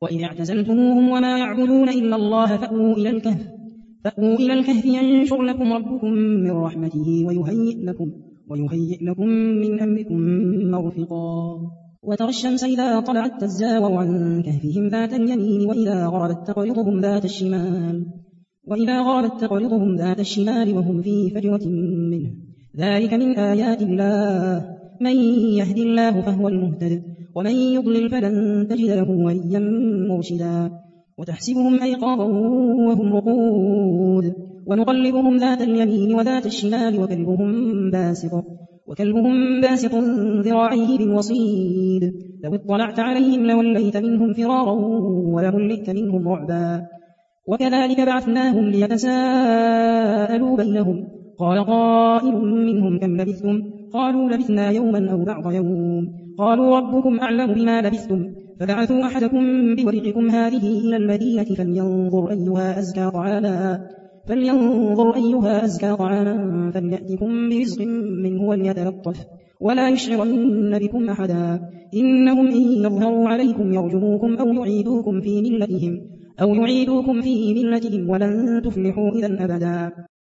وإذ اعتزلتموهم وما يعبدون إلا الله فأووا إلى الكهف ينشر لكم ربكم من رحمته ويهيئ لكم من أمركم مرفقا وترى الشمس إذا طلعت تزاور عن كهفهم ذات اليمين وإذا غربت تقرضهم ذات الشمال وهم في فجوة منه ذلك من آيات الله من يهد الله فهو المهتد ومن يضلل فلن تجد له وليا مرشدا وتحسبهم أيقاظا وهم رقود ونقلبهم ذات اليمين وذات الشمال وكلبهم باسط ذراعيه بالوصيد لو اطلعت عليهم لوليت منهم فرارا ولملئت منهم رعبا وكذلك بعثناهم ليتساءلوا بينهم قال قائل منهم كم لبثتم قالوا لبثنا يوما أو بعض يوم قالوا ربكم أعلم بما لبثتم فبعثوا أحدكم بورقكم هذه إلى المدينة فلينظر أيها أزكى طعاما فليأتكم برزق منه وليتلطف ولا يشعرن بكم أحدا إنهم إن يظهروا عليكم يرجموكم أو يعيدوكم في ملتهم ولن تفلحوا إذا أبدا